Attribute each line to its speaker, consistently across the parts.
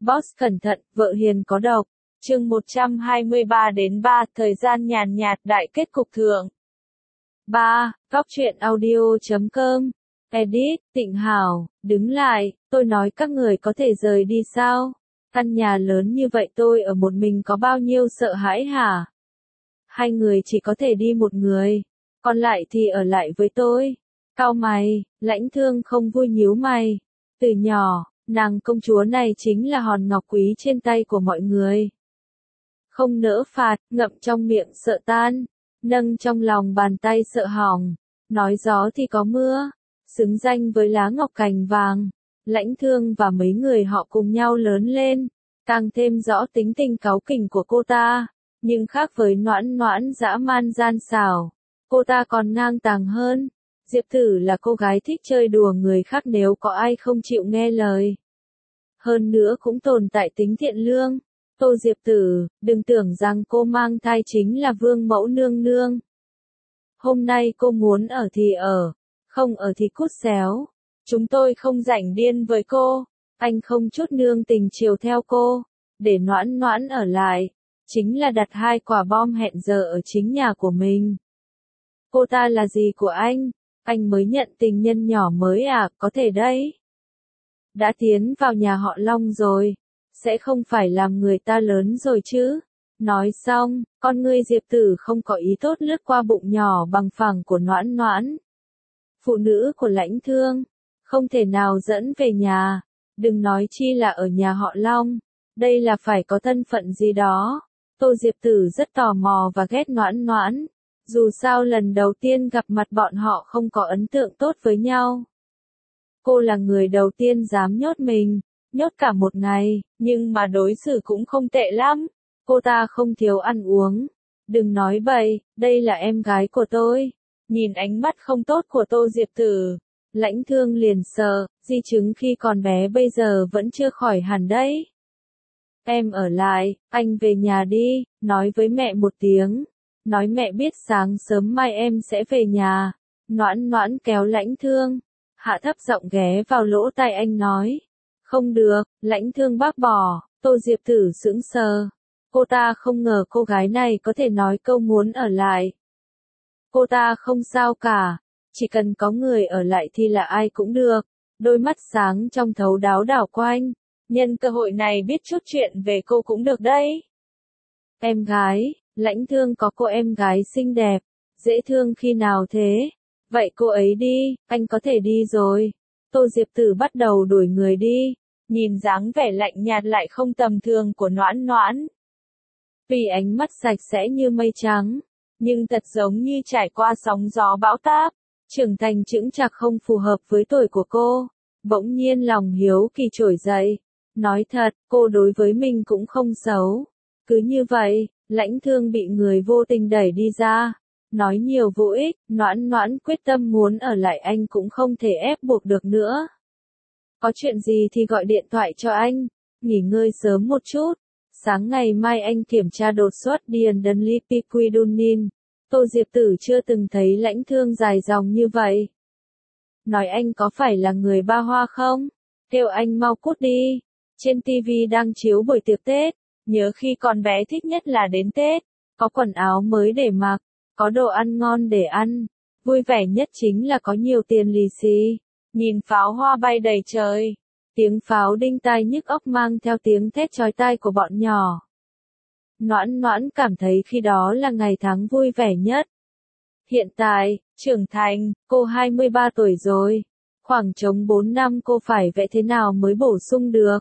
Speaker 1: Boss cẩn thận, vợ hiền có độc. Chương 123-3, thời gian nhàn nhạt đại kết cục thượng. 3. Góc truyện audio.com. Edit, Tịnh Hảo, đứng lại, tôi nói các người có thể rời đi sao? Căn nhà lớn như vậy tôi ở một mình có bao nhiêu sợ hãi hả? Hai người chỉ có thể đi một người, còn lại thì ở lại với tôi. Cau mày, Lãnh Thương không vui nhíu mày. Từ nhỏ, nàng công chúa này chính là hòn ngọc quý trên tay của mọi người. Không nỡ phạt, ngậm trong miệng sợ tan, nâng trong lòng bàn tay sợ hỏng, nói gió thì có mưa, xứng danh với lá ngọc cành vàng. Lãnh Thương và mấy người họ cùng nhau lớn lên, càng thêm rõ tính tình cáu kỉnh của cô ta, nhưng khác với Noãn Noãn dã man gian xảo, cô ta còn ngang tàng hơn. Diệp Tử là cô gái thích chơi đùa người khác nếu có ai không chịu nghe lời. Hơn nữa cũng tồn tại tính thiện lương. Tô Diệp Tử, đừng tưởng rằng cô mang thai chính là vương mẫu nương nương. Hôm nay cô muốn ở thì ở, không ở thì cút xéo. Chúng tôi không rảnh điên với cô, anh không chút nương tình chiều theo cô, để Noãn Noãn ở lại, chính là đặt hai quả bom hẹn giờ ở chính nhà của mình. Cô ta là gì của anh mới nhận tình nhân nhỏ mới à, có thể đấy. Đã tiến vào nhà họ Long rồi, sẽ không phải làm người ta lớn rồi chứ. Nói xong, con ngươi Diệp Tử không có ý tốt lướt qua bụng nhỏ bằng phẳng của Noãn Noãn. Phụ nữ của Lãnh Thương, không thể nào dẫn về nhà, đừng nói chi là ở nhà họ Long, đây là phải có thân phận gì đó. Tô Diệp Tử rất tò mò và ghét Noãn Noãn, dù sao lần đầu tiên gặp mặt bọn họ không có ấn tượng tốt với nhau. Cô là người đầu tiên dám nhốt mình, nhốt cả một ngày, nhưng mà đối xử cũng không tệ lắm. Cô ta không thiếu ăn uống. Đừng nói bậy, đây là em gái của tôi. Nhìn ánh mắt không tốt của Tô Diệp Tử, Lãnh Thương liền sợ, di chứng khi còn bé bây giờ vẫn chưa khỏi hẳn đấy. Em ở lại, anh về nhà đi, nói với mẹ một tiếng. Nói mẹ biết sáng sớm mai em sẽ về nhà. Noãn Noãn kéo Lãnh Thương, hạ thấp giọng ghé vào lỗ tai anh nói. Không được, Lãnh Thương bác bỏ. Tô Diệp Tử sững sờ. Cô ta không ngờ cô gái này có thể nói câu muốn ở lại. Cô ta không sao cả, chỉ cần có người ở lại thì là ai cũng được. Đôi mắt sáng trong thấu đáo đảo quanh, nhân cơ hội này biết chút chuyện về cô cũng được đấy. Em gái, Lãnh Thương có cô em gái xinh đẹp, dễ thương khi nào thế? Vậy cô ấy đi, anh có thể đi rồi. Tô Diệp Tử bắt đầu đuổi người đi, nhìn dáng vẻ lạnh nhạt lại không tầm thường của Noãn Noãn. Vì ánh mắt sạch sẽ như mây trắng, nhưng thật giống như trải qua sóng gió bão táp, trưởng thành chững chạc không phù hợp với tuổi của cô. Bỗng nhiên lòng hiếu kỳ trỗi dậy. Nói thật, cô đối với mình cũng không xấu. Cứ như vậy, Lãnh Thương bị người vô tình đẩy đi ra. Nói nhiều vô ích, Noãn Noãn quyết tâm muốn ở lại anh cũng không thể ép buộc được nữa. Có chuyện gì thì gọi điện thoại cho anh, nghỉ ngơi sớm một chút. Sáng ngày mai anh kiểm tra đột xuất Diendlipiquidunin. Tô Diệp Tử chưa từng thấy Lãnh Thương dài dòng như vậy. Nói anh có phải là người Ba Hoa không? Kêu anh mau cút đi. Trên TV đang chiếu buổi tiệc Tết. Nhớ khi còn bé thích nhất là đến Tết. Có quần áo mới để mặc, có đồ ăn ngon để ăn. Vui vẻ nhất chính là có nhiều tiền lì xì. Nhìn pháo hoa bay đầy trời. Tiếng pháo đinh tai nhức óc mang theo tiếng thét chói tai của bọn nhỏ. Noãn Noãn cảm thấy khi đó là ngày tháng vui vẻ nhất. Hiện tại, trưởng thành, cô 23 tuổi rồi. Khoảng trống 4 năm cô phải vẽ thế nào mới bổ sung được.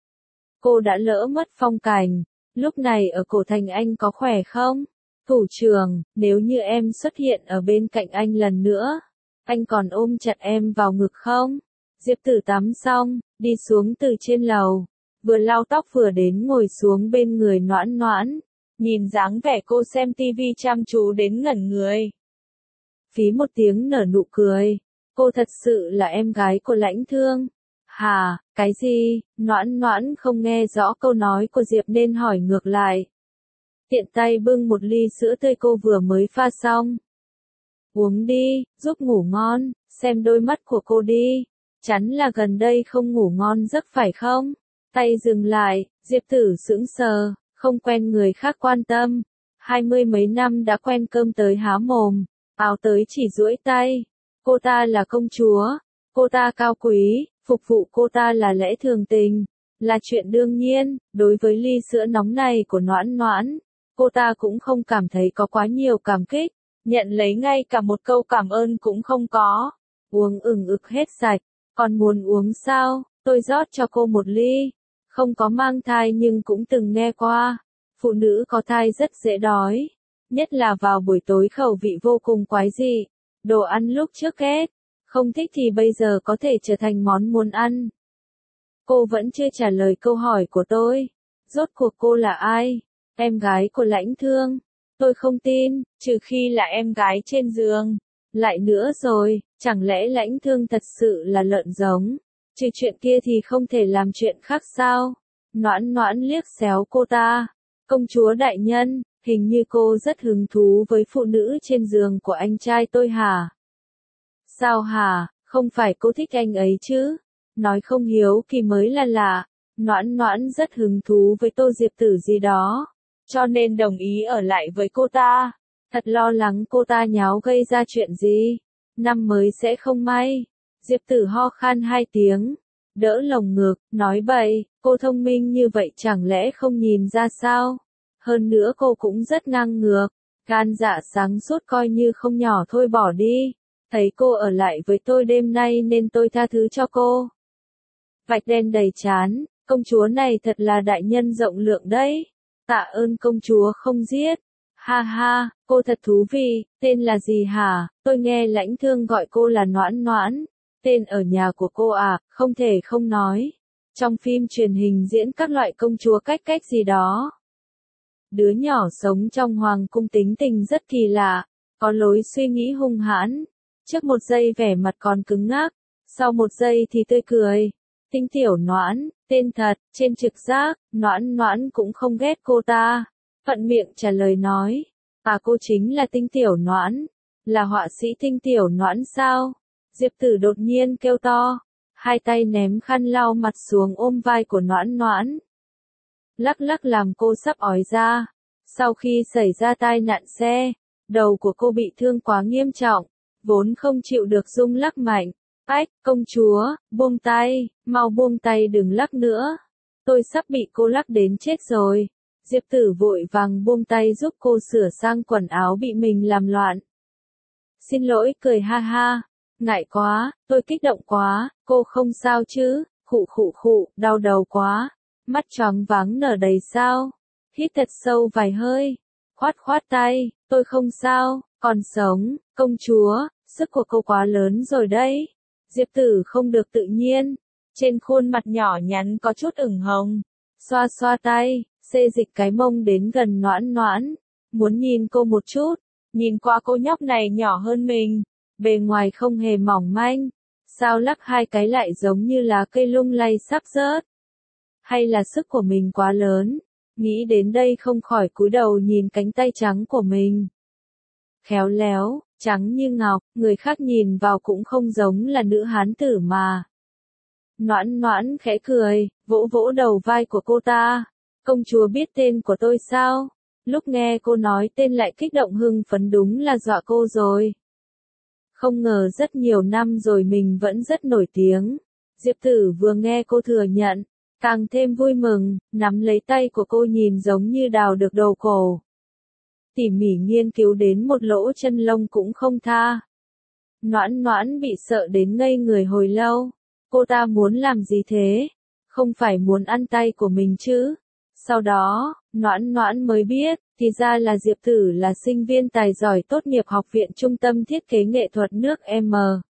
Speaker 1: Cô đã lỡ mất phong cảnh. Lúc này ở cổ thành anh có khỏe không? Thủ trưởng, nếu như em xuất hiện ở bên cạnh anh lần nữa, anh còn ôm chặt em vào ngực không? Diệp Tử tắm xong, đi xuống từ trên lầu, vừa lau tóc vừa đến ngồi xuống bên người Noãn Noãn, nhìn dáng vẻ cô xem tivi chăm chú đến ngẩn người. Phí một tiếng nở nụ cười, cô thật sự là em gái của Lãnh Thương. Hà, cái gì? Noãn Noãn không nghe rõ câu nói của Diệp nên hỏi ngược lại. Tiện tay bưng một ly sữa tươi cô vừa mới pha xong. Uống đi, giúp ngủ ngon, xem đôi mắt của cô đi. Chắn là gần đây không ngủ ngon giấc phải không? Tay dừng lại, Diệp Tử sững sờ, không quen người khác quan tâm. 20 mấy năm đã quen cơm tới há mồm, áo tới chỉ duỗi tay. Cô ta là công chúa, cô ta cao quý, phục vụ cô ta là lẽ thường tình, là chuyện đương nhiên. Đối với ly sữa nóng này của Noãn Noãn, cô ta cũng không cảm thấy có quá nhiều cảm kích, nhận lấy ngay cả một câu cảm ơn cũng không có. Uống ực hết sạch, còn muốn uống sao, tôi rót cho cô một ly. Không có mang thai nhưng cũng từng nghe qua, phụ nữ có thai rất dễ đói, nhất là vào buổi tối khẩu vị vô cùng quái dị. Đồ ăn lúc trước ghét, không thích thì bây giờ có thể trở thành món muốn ăn. Cô vẫn chưa trả lời câu hỏi của tôi. Rốt cuộc cô là ai? Em gái của Lãnh Thương. Tôi không tin, trừ khi là em gái trên giường. Lại nữa rồi, chẳng lẽ Lãnh Thương thật sự là lợn giống? Trừ chuyện kia thì không thể làm chuyện khác sao? Noãn Noãn liếc xéo cô ta. Công chúa đại nhân, hình như cô rất hứng thú với phụ nữ trên giường của anh trai tôi hả? Sao hả, không phải cô thích anh ấy chứ? Nói không hiếu kỳ mới là lạ. Noãn Noãn rất hứng thú với Tô Diệp Tử gì đó, cho nên đồng ý ở lại với cô ta. Thật lo lắng cô ta nháo gây ra chuyện gì. Năm mới sẽ không may. Diệp Tử ho khan 2 tiếng, đỡ lồng ngực, nói bậy, cô thông minh như vậy chẳng lẽ không nhìn ra sao? Hơn nữa cô cũng rất ngang ngược, gan dạ sáng suốt coi như không nhỏ thôi bỏ đi. Thấy cô ở lại với tôi đêm nay nên tôi tha thứ cho cô. Vạch đen đầy trán, công chúa này thật là đại nhân rộng lượng đấy. Tạ ơn công chúa không giết. Ha ha, cô thật thú vị, tên là gì hả? Tôi nghe Lãnh Thương gọi cô là Noãn Noãn. Tên ở nhà của cô à, không thể không nói. Trong phim truyền hình diễn các loại công chúa cách gì đó. Đứa nhỏ sống trong hoàng cung tính tình rất kỳ lạ, có lối suy nghĩ hung hãn. Trước một giây vẻ mặt còn cứng ngắc, sau một giây thì tươi cười. Tinh Tiểu Noãn, tên thật, trên trực giác, Noãn Noãn cũng không ghét cô ta. Thuận miệng trả lời nói, à cô chính là Tinh Tiểu Noãn, là họa sĩ Tinh Tiểu Noãn sao? Diệp Tử đột nhiên kêu to, 2 tay ném khăn lau mặt xuống ôm vai của Noãn Noãn. Lắc lắc làm cô sắp ói ra. Sau khi xảy ra tai nạn xe, đầu của cô bị thương quá nghiêm trọng, vốn không chịu được rung lắc mạnh. Ách, công chúa, buông tay, mau buông tay đừng lắc nữa. Tôi sắp bị cô lắc đến chết rồi. Diệp Tử vội vàng buông tay giúp cô sửa sang quần áo bị mình làm loạn. Xin lỗi, cười ha ha. Ngại quá, tôi kích động quá, cô không sao chứ? Khụ, đau đầu quá. Mắt choáng váng nở đầy sao? Hít thật sâu vài hơi. Khoát tay, tôi không sao, còn sống. Công chúa, sức của cô quá lớn rồi đấy. Diệp Tử không được tự nhiên. Trên khuôn mặt nhỏ nhắn có chút ửng hồng. Xoa tay, xê dịch cái mông đến gần Noãn Noãn. Muốn nhìn cô một chút. Nhìn qua cô nhóc này nhỏ hơn mình. Bề ngoài không hề mỏng manh. Sao lắc 2 cái lại giống như là cây lung lay sắp rớt? Hay là sức của mình quá lớn? Nghĩ đến đây không khỏi cúi đầu nhìn cánh tay trắng của mình. Khéo léo, trắng như ngọc, người khác nhìn vào cũng không giống là nữ hán tử mà. Noãn Noãn khẽ cười, vỗ vỗ đầu vai của cô ta. Công chúa biết tên của tôi sao? Lúc nghe cô nói tên lại kích động hưng phấn đúng là dọa cô rồi. Không ngờ rất nhiều năm rồi mình vẫn rất nổi tiếng. Diệp Tử vừa nghe cô thừa nhận, càng thêm vui mừng, nắm lấy tay của cô nhìn giống như đào được đầu cổ. Tỉ mỉ nghiên cứu đến một lỗ chân lông cũng không tha. Noãn Noãn bị sợ đến ngây người hồi lâu. Cô ta muốn làm gì thế? Không phải muốn ăn tay của mình chứ? Sau đó, Noãn Noãn mới biết, thì ra là Diệp Tử là sinh viên tài giỏi tốt nghiệp Học viện Trung tâm Thiết kế Nghệ thuật nước M.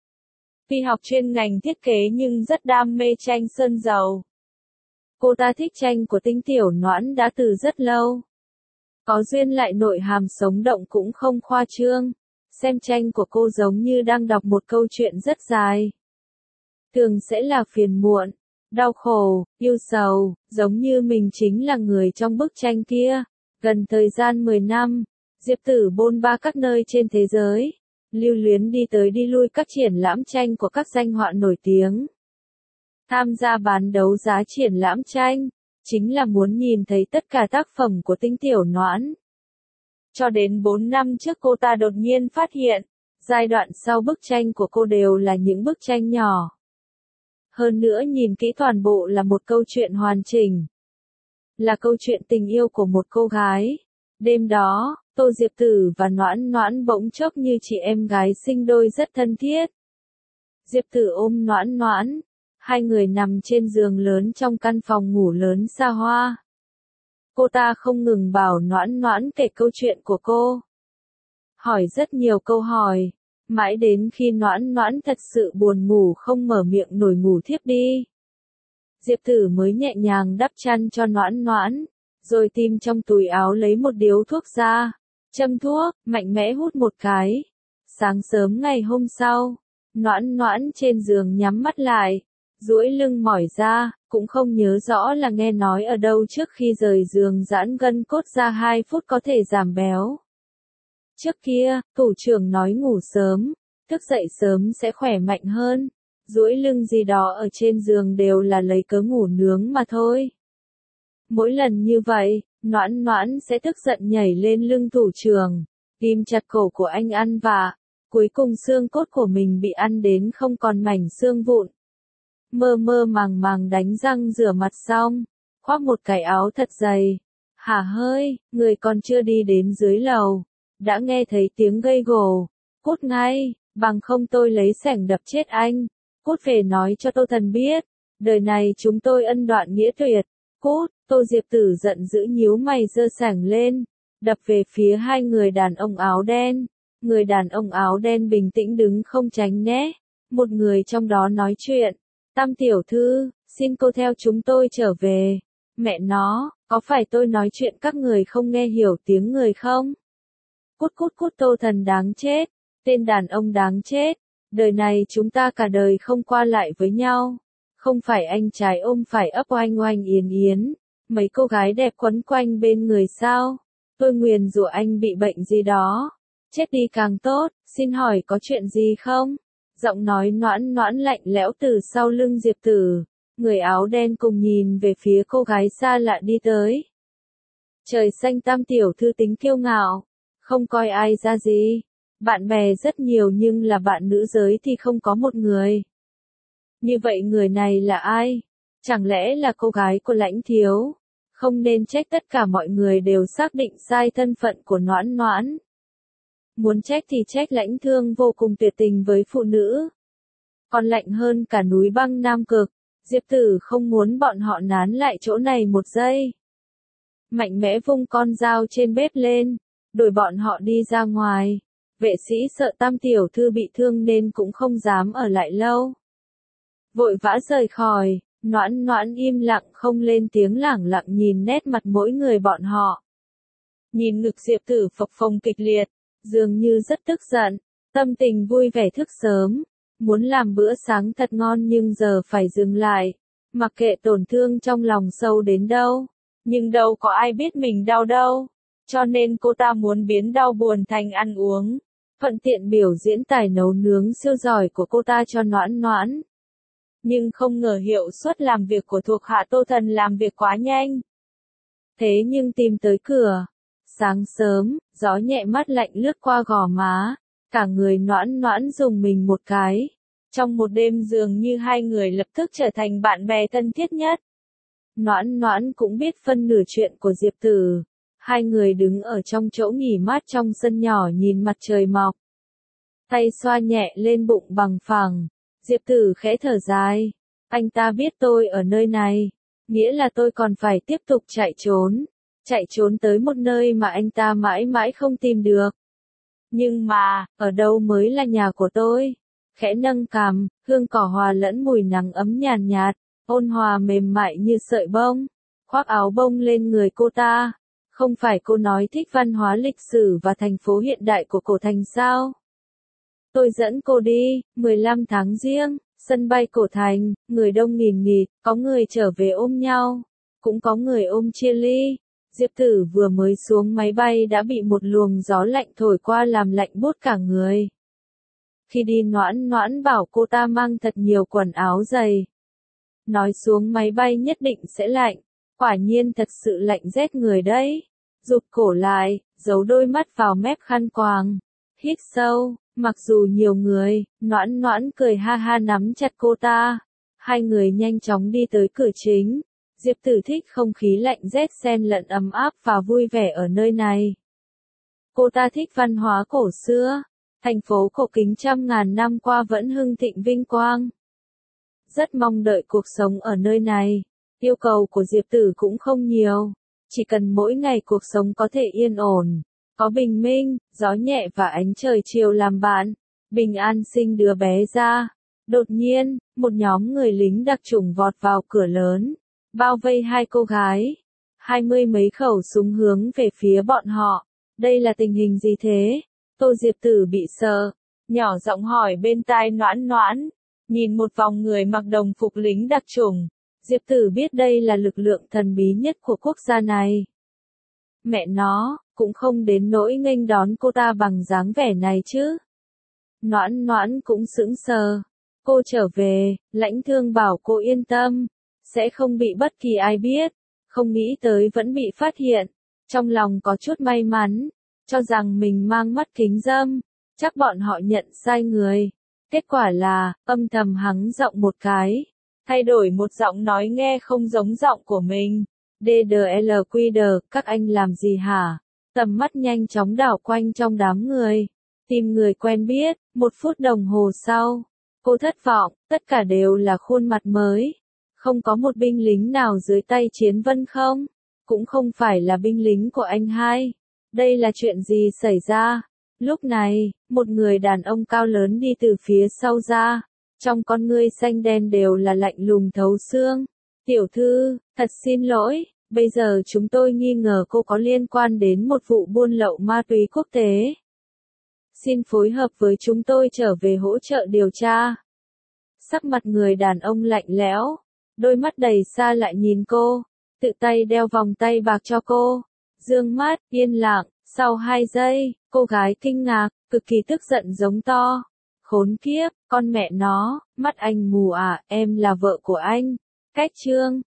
Speaker 1: Tuy học chuyên ngành thiết kế nhưng rất đam mê tranh sơn dầu. Cô ta thích tranh của Tinh Tiểu Noãn đã từ rất lâu. Có duyên lại nội hàm sống động cũng không khoa trương. Xem tranh của cô giống như đang đọc một câu chuyện rất dài. Thường sẽ là phiền muộn, đau khổ, yêu sầu, giống như mình chính là người trong bức tranh kia. Gần thời gian 10 năm, Diệp Tử bôn ba các nơi trên thế giới, lưu luyến đi tới đi lui các triển lãm tranh của các danh họa nổi tiếng. Tham gia bán đấu giá triển lãm tranh, chính là muốn nhìn thấy tất cả tác phẩm của Tinh Tiểu Noãn. Cho đến 4 năm trước cô ta đột nhiên phát hiện, giai đoạn sau bức tranh của cô đều là những bức tranh nhỏ. Hơn nữa nhìn kỹ toàn bộ là một câu chuyện hoàn chỉnh. Là câu chuyện tình yêu của một cô gái. Đêm đó, Tô Diệp Tử và Noãn Noãn bỗng chốc như chị em gái sinh đôi rất thân thiết. Diệp Tử ôm Noãn Noãn, hai người nằm trên giường lớn trong căn phòng ngủ lớn xa hoa. Cô ta không ngừng bảo Noãn Noãn kể câu chuyện của cô. Hỏi rất nhiều câu hỏi, mãi đến khi Noãn Noãn thật sự buồn ngủ không mở miệng nổi ngủ thiếp đi. Diệp Tử mới nhẹ nhàng đắp chăn cho Noãn Noãn, rồi tìm trong túi áo lấy một điếu thuốc ra, châm thuốc, mạnh mẽ hút một cái. Sáng sớm ngày hôm sau, Noãn Noãn trên giường nhắm mắt lại, duỗi lưng mỏi ra, cũng không nhớ rõ là nghe nói ở đâu trước khi rời giường giãn gân cốt ra 2 phút có thể giảm béo. Trước kia, thủ trưởng nói ngủ sớm, thức dậy sớm sẽ khỏe mạnh hơn, duỗi lưng gì đó ở trên giường đều là lấy cớ ngủ nướng mà thôi. Mỗi lần như vậy, Noãn Noãn sẽ tức giận nhảy lên lưng thủ trưởng, ghim chặt cổ của anh ăn vạ, cuối cùng xương cốt của mình bị ăn đến không còn mảnh xương vụn. Mơ mơ màng màng đánh răng rửa mặt xong, khoác một cái áo thật dày. Hả hơi, người còn chưa đi đến dưới lầu, đã nghe thấy tiếng gây gổ. Cút ngay, bằng không tôi lấy xẻng đập chết anh. Cút về nói cho Tô Thần biết, đời này chúng tôi ân đoạn nghĩa tuyệt. Cút, Tô Diệp Tử giận dữ nhíu mày giơ xẻng lên, đập về phía hai người đàn ông áo đen. Người đàn ông áo đen bình tĩnh đứng không tránh né. Một người trong đó nói chuyện. Tam tiểu thư, xin cô theo chúng tôi trở về. Mẹ nó, có phải tôi nói chuyện các người không nghe hiểu tiếng người không? Cút cút cút, Tô Thần đáng chết, tên đàn ông đáng chết. Đời này chúng ta cả đời không qua lại với nhau. Không phải anh trái ôm phải ấp oanh oanh yến yến. Mấy cô gái đẹp quấn quanh bên người sao? Tôi nguyền rủa anh bị bệnh gì đó. Chết đi càng tốt, xin hỏi có chuyện gì không? Giọng nói Noãn Noãn lạnh lẽo từ sau lưng Diệp Tử. Người áo đen cùng nhìn về phía cô gái xa lạ đi tới. Trời xanh, Tam tiểu thư tính kiêu ngạo, không coi ai ra gì. Bạn bè rất nhiều nhưng là bạn nữ giới thì không có một người. Như vậy người này là ai? Chẳng lẽ là cô gái của Lãnh thiếu? Không nên trách tất cả mọi người đều xác định sai thân phận của Noãn Noãn. Muốn trách thì trách Lãnh Thương vô cùng tuyệt tình với phụ nữ. Còn lạnh hơn cả núi băng Nam Cực, Diệp Tử không muốn bọn họ nán lại chỗ này một giây. Mạnh mẽ vung con dao trên bếp lên, đuổi bọn họ đi ra ngoài. Vệ sĩ sợ Tam tiểu thư bị thương nên cũng không dám ở lại lâu. Vội vã rời khỏi, Noãn Noãn im lặng không lên tiếng, lẳng lặng nhìn nét mặt mỗi người bọn họ. Nhìn ngực Diệp Tử phập phồng kịch liệt, dường như rất tức giận, tâm tình vui vẻ thức sớm, muốn làm bữa sáng thật ngon nhưng giờ phải dừng lại, mặc kệ tổn thương trong lòng sâu đến đâu, nhưng đâu có ai biết mình đau đâu, cho nên cô ta muốn biến đau buồn thành ăn uống, thuận tiện biểu diễn tài nấu nướng siêu giỏi của cô ta cho Noãn Noãn. Nhưng không ngờ hiệu suất làm việc của thuộc hạ Tô Thần làm việc quá nhanh. Thế nhưng tìm tới cửa. Sáng sớm, gió nhẹ mát lạnh lướt qua gò má, cả người Noãn Noãn rùng mình một cái. Trong một đêm dường như hai người lập tức trở thành bạn bè thân thiết nhất. Noãn Noãn cũng biết phân nửa chuyện của Diệp Tử. Hai người đứng ở trong chỗ nghỉ mát trong sân nhỏ nhìn mặt trời mọc. Tay xoa nhẹ lên bụng bằng phẳng. Diệp Tử khẽ thở dài. Anh ta biết tôi ở nơi này, nghĩa là tôi còn phải tiếp tục chạy trốn. Chạy trốn tới một nơi mà anh ta mãi mãi không tìm được. Nhưng mà, ở đâu mới là nhà của tôi? Khẽ nâng cằm, hương cỏ hòa lẫn mùi nắng ấm nhàn nhạt, ôn hòa mềm mại như sợi bông. Khoác áo bông lên người cô ta. Không phải cô nói thích văn hóa lịch sử và thành phố hiện đại của cổ thành sao? Tôi dẫn cô đi, 15 tháng Giêng, sân bay cổ thành, người đông nghìn nghịt, có người trở về ôm nhau, cũng có người ôm chia ly. Diệp Tử vừa mới xuống máy bay đã bị một luồng gió lạnh thổi qua làm lạnh buốt cả người. Khi đi Noãn Noãn bảo cô ta mang thật nhiều quần áo dày. nói xuống máy bay nhất định sẽ lạnh, quả nhiên thật sự lạnh rét người đấy. Rụt cổ lại, giấu đôi mắt vào mép khăn quàng, hít sâu, mặc dù nhiều người, Noãn Noãn cười ha ha nắm chặt cô ta. Hai người nhanh chóng đi tới cửa chính. Diệp Tử thích không khí lạnh rét xen lẫn ấm áp và vui vẻ ở nơi này. Cô ta thích văn hóa cổ xưa, thành phố cổ kính trăm ngàn năm qua vẫn hưng thịnh vinh quang. Rất mong đợi cuộc sống ở nơi này. Yêu cầu của Diệp Tử cũng không nhiều, chỉ cần mỗi ngày cuộc sống có thể yên ổn, có bình minh, gió nhẹ và ánh trời chiều làm bạn, bình an sinh đứa bé ra. Đột nhiên, một nhóm người lính đặc chủng vọt vào cửa lớn, bao vây hai cô gái. 20 mấy khẩu súng hướng về phía bọn họ. Đây là tình hình gì thế? Tô Diệp Tử bị sợ, nhỏ giọng hỏi bên tai Noãn Noãn. Nhìn một vòng người mặc đồng phục lính đặc chủng, Diệp Tử biết đây là lực lượng thần bí nhất của quốc gia này. Mẹ nó, cũng không đến nỗi nghênh đón cô ta bằng dáng vẻ này chứ. Noãn Noãn cũng sững sờ. Cô trở về, Lãnh Thương bảo cô yên tâm, sẽ không bị bất kỳ ai biết, không nghĩ tới vẫn bị phát hiện. Trong lòng có chút may mắn, cho rằng mình mang mắt kính râm, chắc bọn họ nhận sai người. Kết quả là, âm thầm hắng giọng một cái, thay đổi một giọng nói nghe không giống giọng của mình. DDLQD, các anh làm gì hả? Tầm mắt nhanh chóng đảo quanh trong đám người, tìm người quen biết. 1 phút đồng hồ sau, cô thất vọng, tất cả đều là khuôn mặt mới. Không có một binh lính nào dưới tay Chiến Vân không? Cũng không phải là binh lính của anh hai. Đây là chuyện gì xảy ra? Lúc này, một người đàn ông cao lớn đi từ phía sau ra. Trong con ngươi xanh đen đều là lạnh lùng thấu xương. Tiểu thư, thật xin lỗi, bây giờ chúng tôi nghi ngờ cô có liên quan đến một vụ buôn lậu ma túy quốc tế. Xin phối hợp với chúng tôi trở về hỗ trợ điều tra. Sắc mặt người đàn ông lạnh lẽo, đôi mắt đầy xa lại nhìn cô, tự tay đeo vòng tay bạc cho cô. Dương mắt, yên lặng, sau 2 giây, cô gái kinh ngạc, cực kỳ tức giận giống to. Khốn kiếp, con mẹ nó, mắt anh mù à, em là vợ của anh. Cách chương